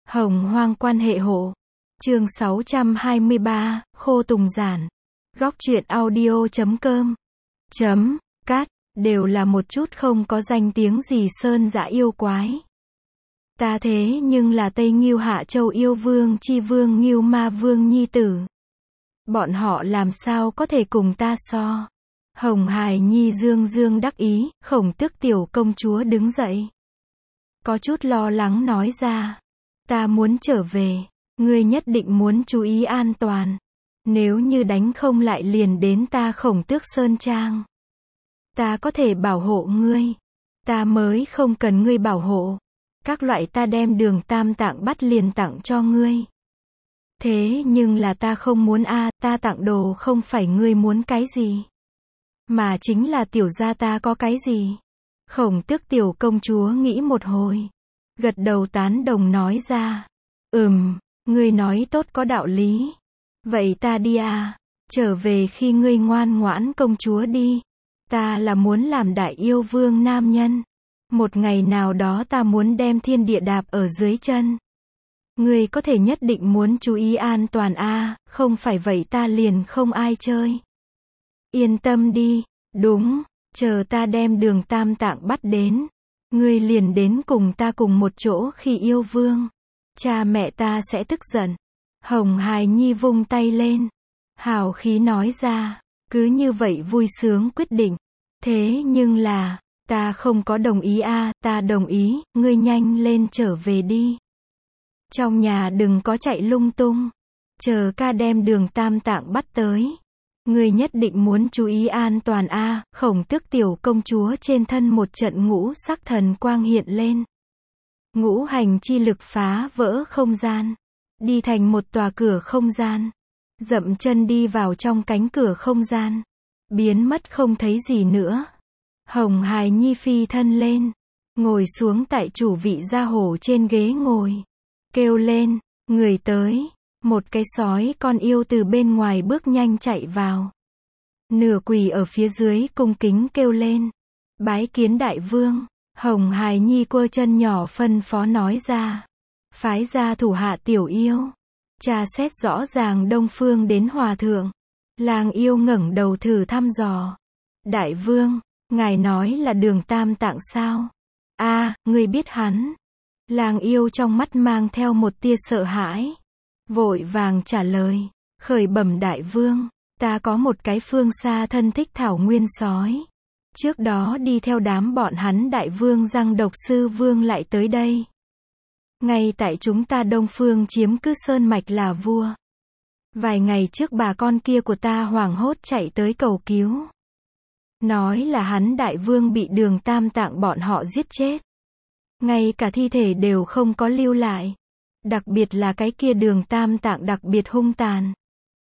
Hồng hoang quan hệ hộ. Chương 623, Khô Tùng Giản. Góc truyện audio.com. Cát, đều là một chút không có danh tiếng gì sơn dã yêu quái. Ta thế nhưng là Tây Ngưu Hạ Châu yêu vương chi vương Ngưu Ma Vương nhi tử. Bọn họ làm sao có thể cùng ta so. Hồng Hài Nhi dương dương đắc ý, Khổng Tước tiểu công chúa đứng dậy. Có chút lo lắng nói ra. Ta muốn trở về, ngươi nhất định muốn chú ý an toàn. Nếu như đánh không lại liền đến ta Khổng Tước Sơn Trang. Ta có thể bảo hộ ngươi. Ta mới không cần ngươi bảo hộ. Các loại ta đem Đường Tam Tạng bắt liền tặng cho ngươi. Thế nhưng là ta không muốn ta tặng đồ không phải ngươi muốn cái gì. Mà chính là tiểu gia ta có cái gì. Khổng Tước tiểu công chúa nghĩ một hồi. Gật đầu tán đồng nói ra. Ngươi nói tốt có đạo lý. Vậy ta đi trở về khi ngươi ngoan ngoãn công chúa đi. Ta là muốn làm đại yêu vương nam nhân. Một ngày nào đó ta muốn đem thiên địa đạp ở dưới chân. Ngươi có thể nhất định muốn chú ý an toàn không phải vậy ta liền không ai chơi. Yên tâm đi, đúng, chờ ta đem Đường Tam Tạng bắt đến. Ngươi liền đến cùng ta cùng một chỗ khi yêu vương. Cha mẹ ta sẽ tức giận. Hồng Hài Nhi vung tay lên. Hào khí nói ra. Cứ như vậy vui sướng quyết định. Thế nhưng là, ta không có đồng ý ta đồng ý, ngươi nhanh lên trở về đi. Trong nhà đừng có chạy lung tung. Chờ ca đem Đường Tam Tạng bắt tới. Ngươi nhất định muốn chú ý an toàn Khổng Tước tiểu công chúa trên thân một trận ngũ sắc thần quang hiện lên. Ngũ hành chi lực phá vỡ không gian. Đi thành một tòa cửa không gian. Dậm chân đi vào trong cánh cửa không gian. Biến mất không thấy gì nữa. Hồng Hài Nhi phi thân lên. Ngồi xuống tại chủ vị gia hổ trên ghế ngồi. Kêu lên, người tới. Một cái sói con yêu từ bên ngoài bước nhanh chạy vào. Nửa quỳ ở phía dưới cung kính kêu lên. Bái kiến đại vương. Hồng Hài Nhi quơ chân nhỏ phân phó nói ra. Phái ra thủ hạ tiểu yêu. Tra xét rõ ràng Đông Phương đến hòa thượng. Lang yêu ngẩng đầu thử thăm dò. Đại vương, ngài nói là Đường Tam Tạng sao? Ngươi biết hắn. Lang yêu trong mắt mang theo một tia sợ hãi. Vội vàng trả lời. Khởi bẩm đại vương, ta có một cái phương xa thân thích thảo nguyên sói. Trước đó đi theo đám bọn hắn đại vương Giang Độc Sư Vương lại tới đây. Ngay tại chúng ta Đông Phương chiếm cứ sơn mạch là vua. Vài ngày trước bà con kia của ta hoảng hốt chạy tới cầu cứu. Nói là hắn đại vương bị Đường Tam Tạng bọn họ giết chết. Ngay cả thi thể đều không có lưu lại. Đặc biệt là cái kia Đường Tam Tạng đặc biệt hung tàn.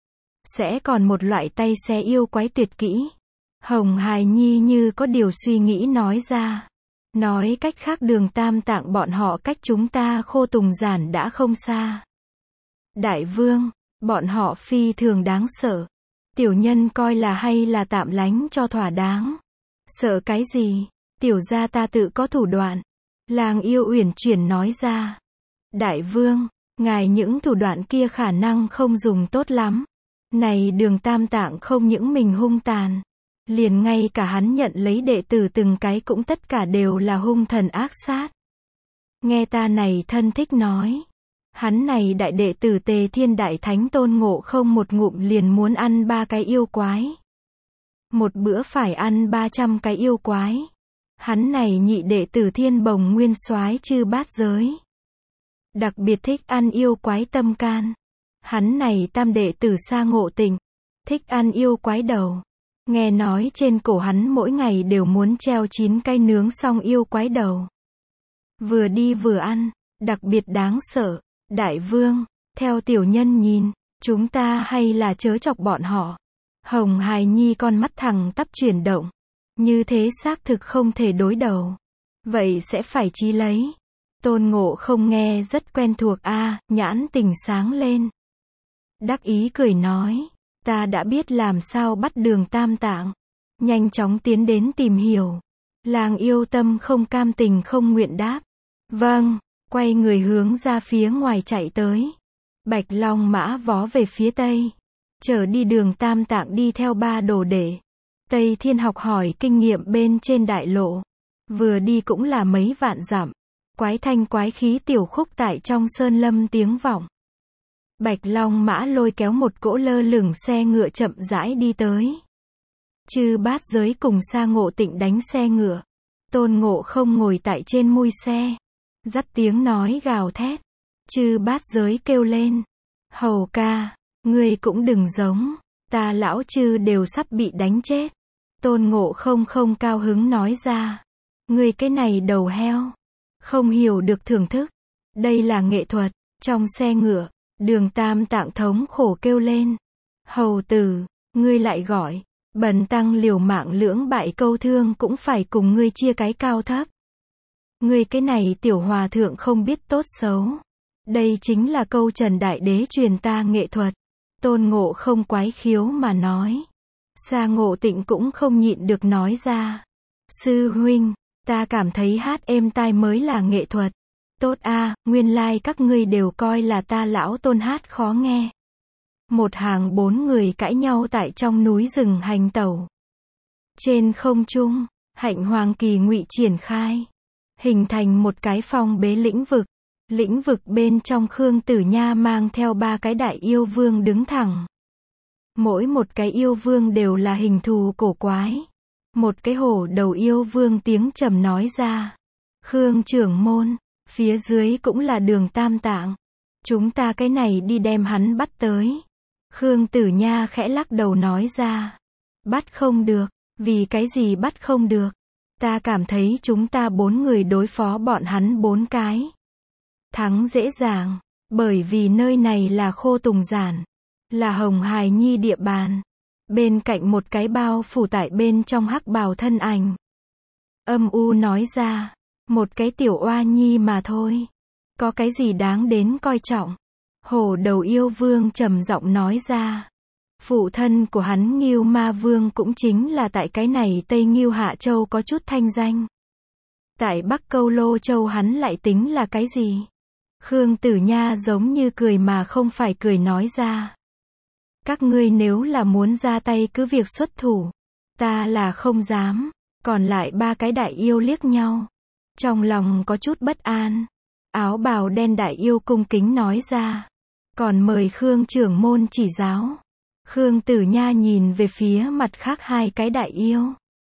Sẽ còn một loại tay xé yêu quái tuyệt kỹ. Hồng Hài Nhi như có điều suy nghĩ nói ra. Nói cách khác Đường Tam Tạng bọn họ cách chúng ta Khô Tùng Giản đã không xa. Đại vương, bọn họ phi thường đáng sợ. Tiểu nhân coi là hay là tạm lánh cho thỏa đáng. Sợ cái gì? Tiểu gia ta tự có thủ đoạn. Lang yêu uyển chuyển nói ra. Đại vương, ngài những thủ đoạn kia khả năng không dùng tốt lắm. Này Đường Tam Tạng không những mình hung tàn. Liền ngay cả hắn nhận lấy đệ tử từng cái cũng tất cả đều là hung thần ác sát. Nghe ta này thân thích nói. Hắn này đại đệ tử Tề Thiên Đại Thánh Tôn Ngộ Không một ngụm liền muốn ăn 3 cái yêu quái. Một bữa phải ăn 300 cái yêu quái. Hắn này nhị đệ tử Thiên Bồng Nguyên Soái Chư Bát Giới. Đặc biệt thích ăn yêu quái tâm can. Hắn này tam đệ tử Sa Ngộ Tịnh. Thích ăn yêu quái đầu. Nghe nói trên cổ hắn mỗi ngày đều muốn treo 9 cái nướng xong yêu quái đầu. Vừa đi vừa ăn, đặc biệt đáng sợ. Đại vương, theo tiểu nhân nhìn, chúng ta hay là chớ chọc bọn họ. Hồng Hài Nhi con mắt thẳng tắp chuyển động. Như thế xác thực không thể đối đầu. Vậy sẽ phải chí lấy. Tôn Ngộ Không nghe rất quen thuộc nhãn tình sáng lên. Đắc ý cười nói. Ta đã biết làm sao bắt Đường Tam Tạng. Nhanh chóng tiến đến tìm hiểu. Lang yêu tâm không cam tình không nguyện đáp. Vâng, quay người hướng ra phía ngoài chạy tới. Bạch Long Mã vó về phía tây, chở đi Đường Tam Tạng đi theo ba đồ đệ. Tây Thiên học hỏi kinh nghiệm bên trên đại lộ. Vừa đi cũng là mấy vạn dặm. Quái thanh quái khí tiểu khúc tại trong sơn lâm tiếng vọng. Bạch Long Mã lôi kéo một cỗ lơ lửng xe ngựa chậm rãi đi tới. Chư Bát Giới cùng Sa Ngộ Tịnh đánh xe ngựa. Tôn Ngộ Không ngồi tại trên mui xe, dắt tiếng nói gào thét. Chư Bát Giới kêu lên: Hầu ca, ngươi cũng đừng giống, ta lão chư đều sắp bị đánh chết. Tôn Ngộ Không không cao hứng nói ra: Ngươi cái này đầu heo, không hiểu được thưởng thức, đây là nghệ thuật. Trong xe ngựa, Đường Tam Tạng thống khổ kêu lên: Hầu tử, ngươi lại gọi, bần tăng liều mạng lưỡng bại câu thương cũng phải cùng ngươi chia cái cao thấp. Ngươi cái này tiểu hòa thượng không biết tốt xấu. Đây chính là câu Trần Đại Đế truyền ta nghệ thuật. Tôn Ngộ Không quái khiếu mà nói. Sa Ngộ Tịnh cũng không nhịn được nói ra: Sư huynh, ta cảm thấy hát êm tai mới là nghệ thuật. Tốt a, nguyên lai các ngươi đều coi là ta lão Tôn hát khó nghe. Một hàng 4 người cãi nhau tại trong núi rừng hành tẩu. Trên không trung, Hạnh Hoàng Kỳ Ngụy triển khai, hình thành một cái phong bế lĩnh vực. Lĩnh vực bên trong Khương Tử Nha mang theo 3 cái đại yêu vương đứng thẳng. Mỗi một cái yêu vương đều là hình thù cổ quái. Một cái hổ đầu yêu vương tiếng trầm nói ra: Khương trưởng môn, phía dưới cũng là Đường Tam Tạng. Chúng ta cái này đi đem hắn bắt tới. Khương Tử Nha khẽ lắc đầu nói ra: Bắt không được. Vì cái gì bắt không được? Ta cảm thấy chúng ta 4 người đối phó bọn hắn 4 cái thắng dễ dàng, bởi vì nơi này là Khô Tùng Giản, là Hồng Hài Nhi địa bàn. Bên cạnh một cái bao phủ tại bên trong hắc bào thân ảnh âm u nói ra: Một cái tiểu oa nhi mà thôi, có cái gì đáng đến coi trọng? Hổ đầu yêu vương trầm giọng nói ra: Phụ thân của hắn Ngưu Ma Vương cũng chính là tại cái này Tây Ngưu Hạ Châu có chút thanh danh. Tại Bắc Câu Lô Châu hắn lại tính là cái gì? Khương Tử Nha giống như cười mà không phải cười nói ra: Các ngươi nếu là muốn ra tay cứ việc xuất thủ, ta là không dám. Còn lại 3 cái đại yêu liếc nhau, trong lòng có chút bất an. Áo bào đen đại yêu cung kính nói ra: Còn mời Khương trưởng môn chỉ giáo. Khương Tử Nha nhìn về phía mặt khác 2 cái đại yêu.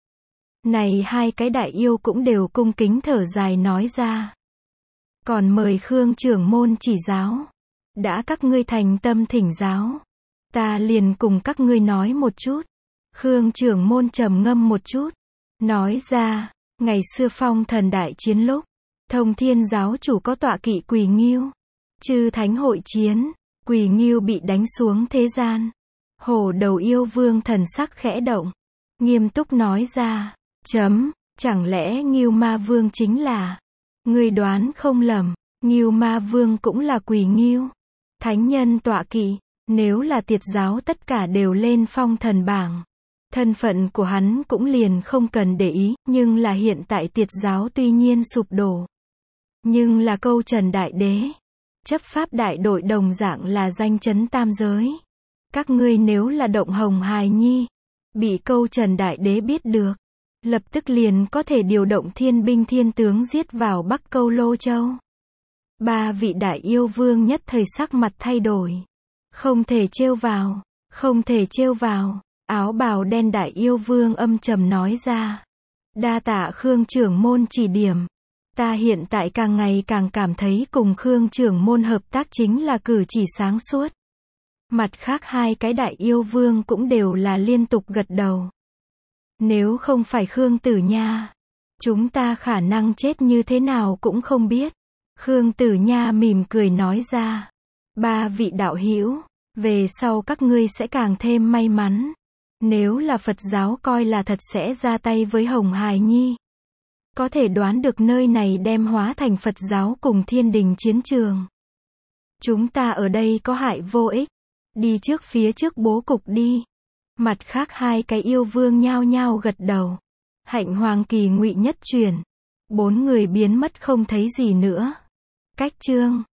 Này 2 cái đại yêu cũng đều cung kính thở dài nói ra: Còn mời Khương trưởng môn chỉ giáo. Đã các ngươi thành tâm thỉnh giáo, ta liền cùng các ngươi nói một chút. Khương trưởng môn trầm ngâm một chút, nói ra: Ngày xưa Phong Thần đại chiến lúc, Thông Thiên giáo chủ có tọa kỵ Quỳ Ngưu. Chư thánh hội chiến, Quỳ Ngưu bị đánh xuống thế gian. Hổ đầu yêu vương thần sắc khẽ động, nghiêm túc nói ra: Chẳng lẽ Ngưu Ma Vương chính là... Ngươi đoán không lầm, Ngưu Ma Vương cũng là Quỳ Ngưu, thánh nhân tọa kỵ. Nếu là tiệt giáo tất cả đều lên phong thần bảng, thân phận của hắn cũng liền không cần để ý. Nhưng là hiện tại tiệt giáo tuy nhiên sụp đổ, nhưng là câu Trần Đại Đế, chấp pháp đại đội đồng dạng là danh chấn tam giới. Các ngươi nếu là động Hồng Hài Nhi, bị câu Trần Đại Đế biết được, lập tức liền có thể điều động thiên binh thiên tướng giết vào Bắc Câu Lô Châu. 3 vị đại yêu vương nhất thời sắc mặt thay đổi. Không thể trêu vào, không thể trêu vào. Áo bào đen đại yêu vương âm trầm nói ra: Đa tạ Khương trưởng môn chỉ điểm. Ta hiện tại càng ngày càng cảm thấy cùng Khương trưởng môn hợp tác chính là cử chỉ sáng suốt. Mặt khác 2 cái đại yêu vương cũng đều là liên tục gật đầu. Nếu không phải Khương Tử Nha, chúng ta khả năng chết như thế nào cũng không biết. Khương Tử Nha mỉm cười nói ra: 3 vị đạo hữu, về sau các ngươi sẽ càng thêm may mắn. Nếu là Phật giáo coi là thật sẽ ra tay với Hồng Hài Nhi, có thể đoán được nơi này đem hóa thành Phật giáo cùng thiên đình chiến trường. Chúng ta ở đây có hại vô ích, đi trước phía trước bố cục đi. Mặt khác 2 cái yêu vương nhao nhao gật đầu. Hạnh Hoàng Kỳ Ngụy nhất chuyển, 4 người biến mất không thấy gì nữa. Cách chương